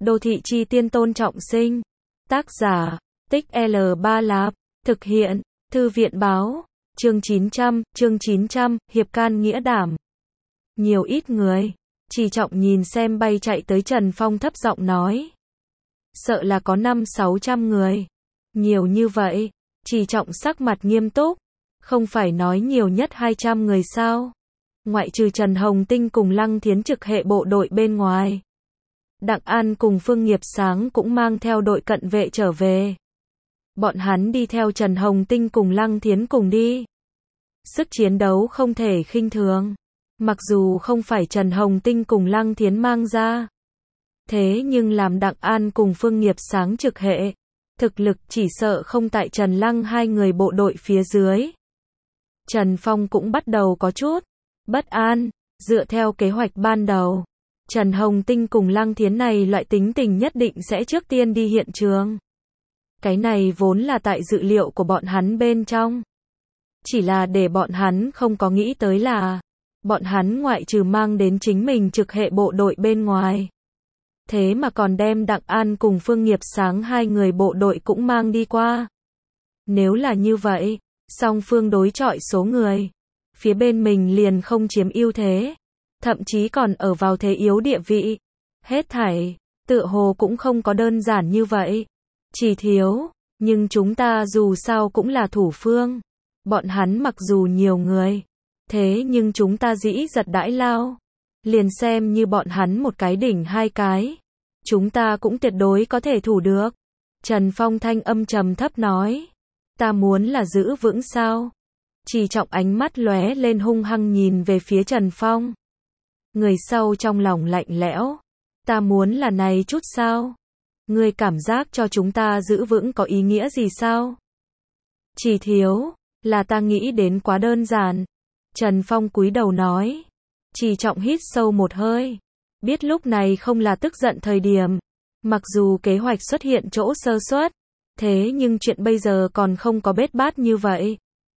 Đô thị chi tiên Tôn Trọng Sinh. Tác giả, Tích L3 Lạp. Thực hiện, Thư viện báo. Chương 900, hiệp can nghĩa đảm. Nhiều ít người. Trì Trọng nhìn xem bay chạy tới Trần Phong thấp giọng nói. Sợ là có 500-600 người. Nhiều như vậy. Trì Trọng sắc mặt nghiêm túc. Không phải nói nhiều nhất 200 người sao? Ngoại trừ Trần Hồng Tinh cùng Lăng Thiến trực hệ bộ đội bên ngoài. Đặng An cùng Phương Nghiệp Sáng cũng mang theo đội cận vệ trở về. Bọn hắn đi theo Trần Hồng Tinh cùng Lăng Thiến cùng đi. Sức chiến đấu không thể khinh thường. Mặc dù không phải Trần Hồng Tinh cùng Lăng Thiến mang ra. Thế nhưng làm Đặng An cùng Phương Nghiệp Sáng trực hệ. Thực lực chỉ sợ không tại Trần Lăng hai người bộ đội phía dưới. Trần Phong cũng bắt đầu có chút bất an. Dựa theo kế hoạch ban đầu, Trần Hồng Tinh cùng Lăng Thiến này loại tính tình nhất định sẽ trước tiên đi hiện trường. Cái này vốn là tại dự liệu của bọn hắn bên trong. Chỉ là để bọn hắn không có nghĩ tới là, bọn hắn ngoại trừ mang đến chính mình trực hệ bộ đội bên ngoài. Thế mà còn đem Đặng An cùng Phương Nghiệp Sáng hai người bộ đội cũng mang đi qua. Nếu là như vậy, song phương đối chọi số người. Phía bên mình liền không chiếm ưu thế. Thậm chí còn ở vào thế yếu địa vị. Hết thảy, tựa hồ cũng không có đơn giản như vậy. Chỉ thiếu, nhưng chúng ta dù sao cũng là thủ phương. Bọn hắn mặc dù nhiều người. Thế nhưng chúng ta dĩ giật đãi lao. Liền xem như bọn hắn một cái đỉnh hai cái. Chúng ta cũng tuyệt đối có thể thủ được. Trần Phong thanh âm trầm thấp nói. Ta muốn là giữ vững sao? Trì Trọng ánh mắt lóe lên hung hăng nhìn về phía Trần Phong. Người sau trong lòng lạnh lẽo. Ta muốn là này chút sao? Ngươi cảm giác cho chúng ta giữ vững có ý nghĩa gì sao? Chỉ thiếu, là ta nghĩ đến quá đơn giản. Trần Phong cúi đầu nói. Trì Trọng hít sâu một hơi. Biết lúc này không là tức giận thời điểm. Mặc dù kế hoạch xuất hiện chỗ sơ suất. Thế nhưng chuyện bây giờ còn không có bết bát như vậy.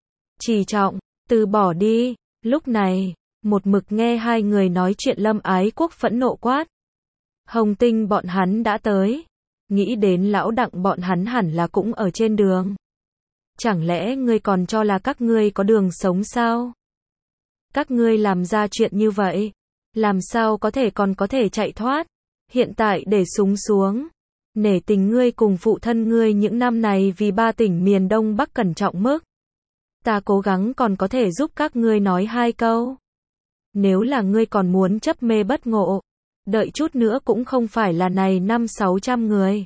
Trì Trọng, từ bỏ đi. Lúc này, một mực nghe hai người nói chuyện Lâm Ái Quốc phẫn nộ quát. Hồng Tinh bọn hắn đã tới. Nghĩ đến lão Đặng bọn hắn hẳn là cũng ở trên đường. Chẳng lẽ ngươi còn cho là các ngươi có đường sống sao? Các ngươi làm ra chuyện như vậy, làm sao có thể còn có thể chạy thoát? Hiện tại để súng xuống. Nể tình ngươi cùng phụ thân ngươi những năm này vì 3 tỉnh miền Đông Bắc cẩn trọng mức. Ta cố gắng còn có thể giúp các ngươi nói 2 câu. Nếu là ngươi còn muốn chấp mê bất ngộ, đợi chút nữa cũng không phải là này 500-600 người.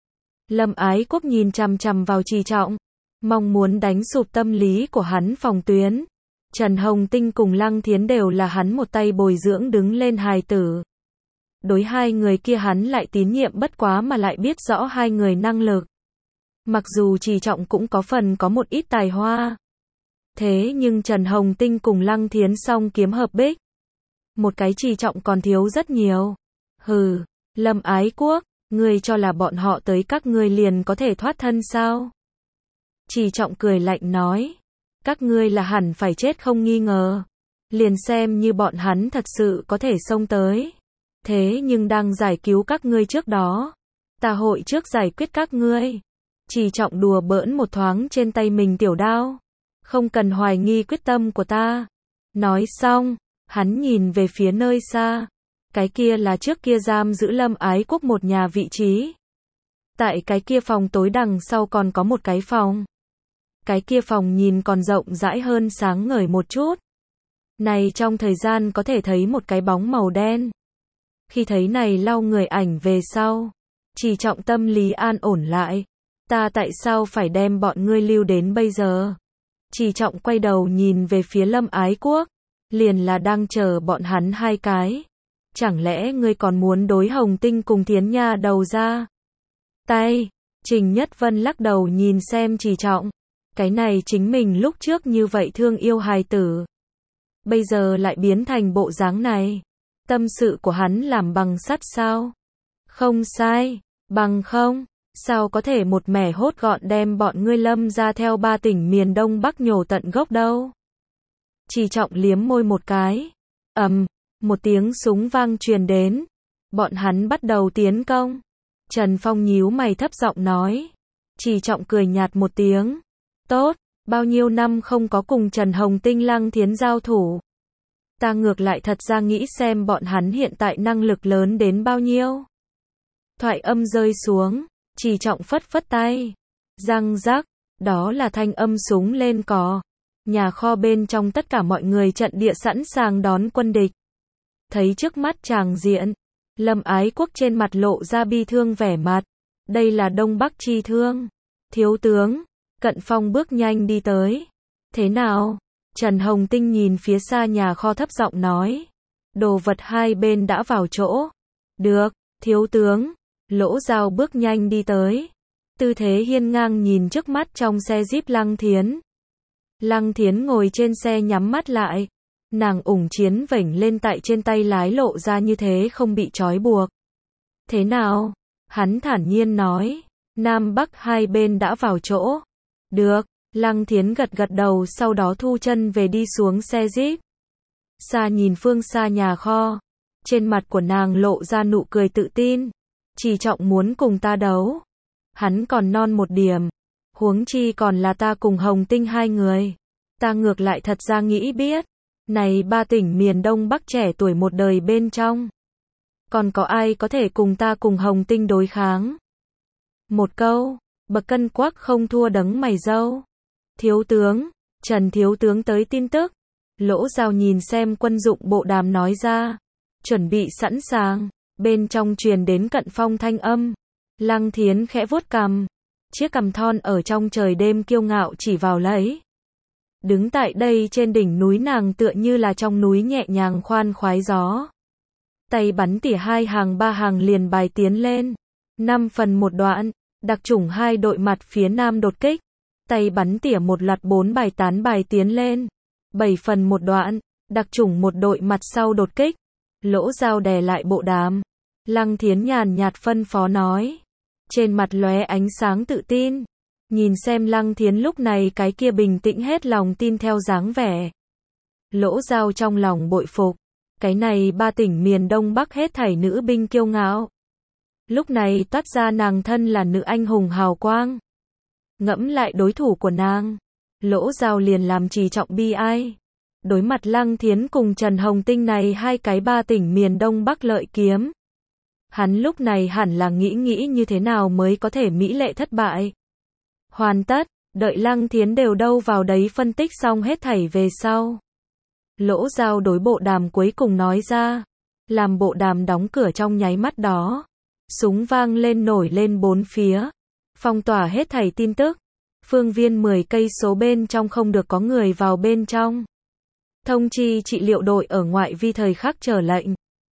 Lâm Ái Quốc nhìn chằm chằm vào Trì Trọng, mong muốn đánh sụp tâm lý của hắn phòng tuyến. Trần Hồng Tinh cùng Lăng Thiến đều là hắn một tay bồi dưỡng đứng lên hài tử. Đối hai người kia hắn lại tín nhiệm bất quá mà lại biết rõ hai người năng lực. Mặc dù Trì Trọng cũng có phần có một ít tài hoa. Thế nhưng Trần Hồng Tinh cùng Lăng Thiến song kiếm hợp bích. Một cái Trì Trọng còn thiếu rất nhiều. Hừ, Lâm Ái Quốc, ngươi cho là bọn họ tới các ngươi liền có thể thoát thân sao? Trì Trọng cười lạnh nói. Các ngươi là hẳn phải chết không nghi ngờ. Liền xem như bọn hắn thật sự có thể xông tới. Thế nhưng đang giải cứu các ngươi trước đó. Ta hội trước giải quyết các ngươi. Trì Trọng đùa bỡn một thoáng trên tay mình tiểu đao. Không cần hoài nghi quyết tâm của ta. Nói xong, hắn nhìn về phía nơi xa. Cái kia là trước kia giam giữ Lâm Ái Quốc một nhà vị trí. Tại cái kia phòng tối đằng sau còn có một cái phòng. Cái kia phòng nhìn còn rộng rãi hơn sáng ngời một chút. Này trong thời gian có thể thấy một cái bóng màu đen. Khi thấy này lau người ảnh về sau, Trì Trọng tâm lý an ổn lại. Ta tại sao phải đem bọn ngươi lưu đến bây giờ? Trì Trọng quay đầu nhìn về phía Lâm Ái Quốc. Liền là đang chờ bọn hắn 2 cái. Chẳng lẽ ngươi còn muốn đối Hồng Tinh cùng Thiến Nha đầu ra? Tay, Trình Nhất Vân lắc đầu nhìn xem Trì Trọng. Cái này chính mình lúc trước như vậy thương yêu hài tử. Bây giờ lại biến thành bộ dáng này. Tâm sự của hắn làm bằng sắt sao? Không sai, bằng không, sao có thể một mẻ hốt gọn đem bọn ngươi Lâm ra theo 3 tỉnh miền Đông Bắc nhổ tận gốc đâu? Trì Trọng liếm môi một cái. Một tiếng súng vang truyền đến. Bọn hắn bắt đầu tiến công. Trần Phong nhíu mày thấp giọng nói. Trì Trọng cười nhạt một tiếng. Tốt, bao nhiêu năm không có cùng Trần Hồng Tinh Lăng Thiến giao thủ. Ta ngược lại thật ra nghĩ xem bọn hắn hiện tại năng lực lớn đến bao nhiêu. Thoại âm rơi xuống, Trì Trọng phất phất tay. Răng rắc, đó là thanh âm súng lên cò. Nhà kho bên trong tất cả mọi người trận địa sẵn sàng đón quân địch. Thấy trước mắt tràng diện, Lâm Ái Quốc trên mặt lộ ra bi thương vẻ mặt. Đây là Đông Bắc chi thương. Thiếu tướng, Cận Phong bước nhanh đi tới. Thế nào? Trần Hồng Tinh nhìn phía xa nhà kho thấp giọng nói. Đồ vật hai bên đã vào chỗ. Được, thiếu tướng. Lỗ Giao bước nhanh đi tới. Tư thế hiên ngang nhìn trước mắt trong xe Jeep Lăng Thiến. Lăng Thiến ngồi trên xe nhắm mắt lại. Nàng ủng chiến vểnh lên tại trên tay lái lộ ra như thế không bị trói buộc. Thế nào? Hắn thản nhiên nói. Nam Bắc hai bên đã vào chỗ. Được, Lăng Thiến gật gật đầu sau đó thu chân về đi xuống xe Jeep. Xa nhìn phương xa nhà kho. Trên mặt của nàng lộ ra nụ cười tự tin. Trì Trọng muốn cùng ta đấu. Hắn còn non một điểm. Huống chi còn là ta cùng Hồng Tinh hai người. Ta ngược lại thật ra nghĩ biết. Này ba tỉnh miền Đông Bắc trẻ tuổi một đời bên trong. Còn có ai có thể cùng ta cùng Hồng Tinh đối kháng? Một câu, bậc cân quắc không thua đấng mày râu. Thiếu tướng, Trần thiếu tướng tới tin tức. Lỗ Giao nhìn xem quân dụng bộ đàm nói ra. Chuẩn bị sẵn sàng. Bên trong truyền đến Cận Phong thanh âm. Lăng Thiến khẽ vuốt cằm. Chiếc cằm thon ở trong trời đêm kiêu ngạo chỉ vào lấy. Đứng tại đây trên đỉnh núi nàng tựa như là trong núi nhẹ nhàng khoan khoái gió. Tay bắn tỉa hai hàng ba hàng liền bài tiến lên. 5 phần một đoạn, đặc chủng hai đội mặt phía nam đột kích. Tay bắn tỉa một loạt 4 bài tán bài tiến lên. 7 phần một đoạn, đặc chủng một đội mặt sau đột kích. Lỗ Giao đè lại bộ đàm. Lăng Thiến nhàn nhạt phân phó nói. Trên mặt lóe ánh sáng tự tin. Nhìn xem Lăng Thiến lúc này cái kia bình tĩnh hết lòng tin theo dáng vẻ. Lỗ Giao trong lòng bội phục. Cái này ba tỉnh miền Đông Bắc hết thảy nữ binh kiêu ngạo. Lúc này toát ra nàng thân là nữ anh hùng hào quang. Ngẫm lại đối thủ của nàng. Lỗ Giao liền làm Trì Trọng bi ai. Đối mặt Lăng Thiến cùng Trần Hồng Tinh này hai cái ba tỉnh miền Đông Bắc lợi kiếm. Hắn lúc này hẳn là nghĩ như thế nào mới có thể mỹ lệ thất bại. Hoàn tất, đợi Lăng Thiến đều đâu vào đấy phân tích xong hết thảy về sau. Lỗ Giao đối bộ đàm cuối cùng nói ra. Làm bộ đàm đóng cửa trong nháy mắt đó. Súng vang lên nổi lên bốn phía. Phong tỏa hết thảy tin tức. Phương viên 10 cây số bên trong không được có người vào bên trong. Thông chi trị liệu đội ở ngoại vi thời khắc chờ lệnh.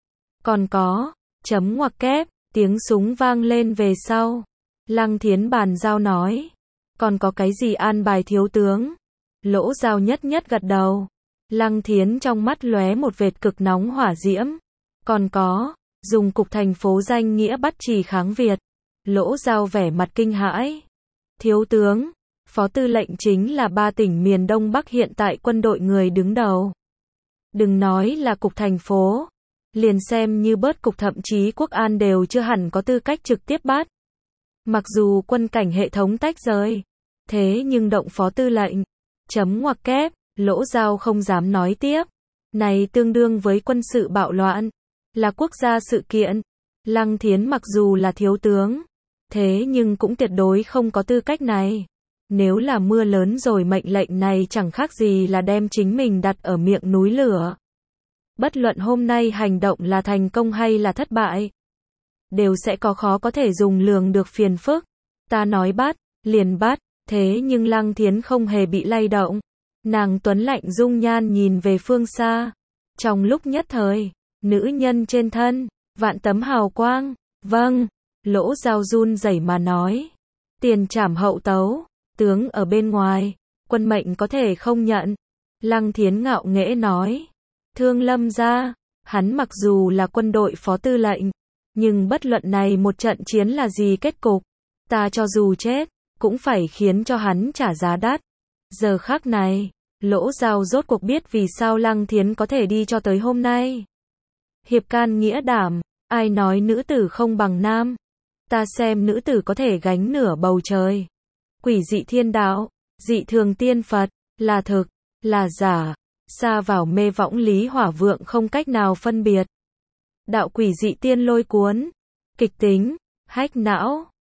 Còn có, chấm ngoặc kép, tiếng súng vang lên về sau. Lăng Thiến bàn giao nói. Còn có cái gì an bài thiếu tướng? Lỗ Giao nhất gật đầu. Lăng Thiến trong mắt lóe một vệt cực nóng hỏa diễm. Còn có, dùng cục thành phố danh nghĩa bắt Trì kháng Việt. Lỗ Giao vẻ mặt kinh hãi. Thiếu tướng, phó tư lệnh chính là ba tỉnh miền Đông Bắc hiện tại quân đội người đứng đầu. Đừng nói là cục thành phố. Liền xem như bớt cục thậm chí quốc an đều chưa hẳn có tư cách trực tiếp bắt. Mặc dù quân cảnh hệ thống tách rời. Thế nhưng động phó tư lệnh. Chấm ngoặc kép, Lỗ Giao không dám nói tiếp. Này tương đương với quân sự bạo loạn. Là quốc gia sự kiện. Lăng Thiến mặc dù là thiếu tướng. Thế nhưng cũng tuyệt đối không có tư cách này. Nếu là mưa lớn rồi mệnh lệnh này chẳng khác gì là đem chính mình đặt ở miệng núi lửa. Bất luận hôm nay hành động là thành công hay là thất bại. Đều sẽ có khó có thể dùng lường được phiền phức. Ta nói bắt, liền bắt. Thế nhưng Lăng Thiến không hề bị lay động. Nàng tuấn lạnh dung nhan nhìn về phương xa. Trong lúc nhất thời, nữ nhân trên thân, vạn tấm hào quang. Vâng, Lỗ Giao run rẩy mà nói. Tiền trảm hậu tấu, tướng ở bên ngoài, quân mệnh có thể không nhận. Lăng Thiến ngạo nghễ nói. Thương Lâm gia, hắn mặc dù là quân đội phó tư lệnh, nhưng bất luận này một trận chiến là gì kết cục, ta cho dù chết, cũng phải khiến cho hắn trả giá đắt. Giờ khắc này, Lỗ Giao rốt cuộc biết vì sao Lăng Thiến có thể đi cho tới hôm nay. Hiệp can nghĩa đảm, Ai nói nữ tử không bằng nam? Ta xem nữ tử có thể gánh nửa bầu trời. Quỷ dị thiên đạo, dị thường tiên Phật, là thực, là giả, xa vào mê võng lý hỏa vượng không cách nào phân biệt. Đạo quỷ dị tiên lôi cuốn, kịch tính, hách não.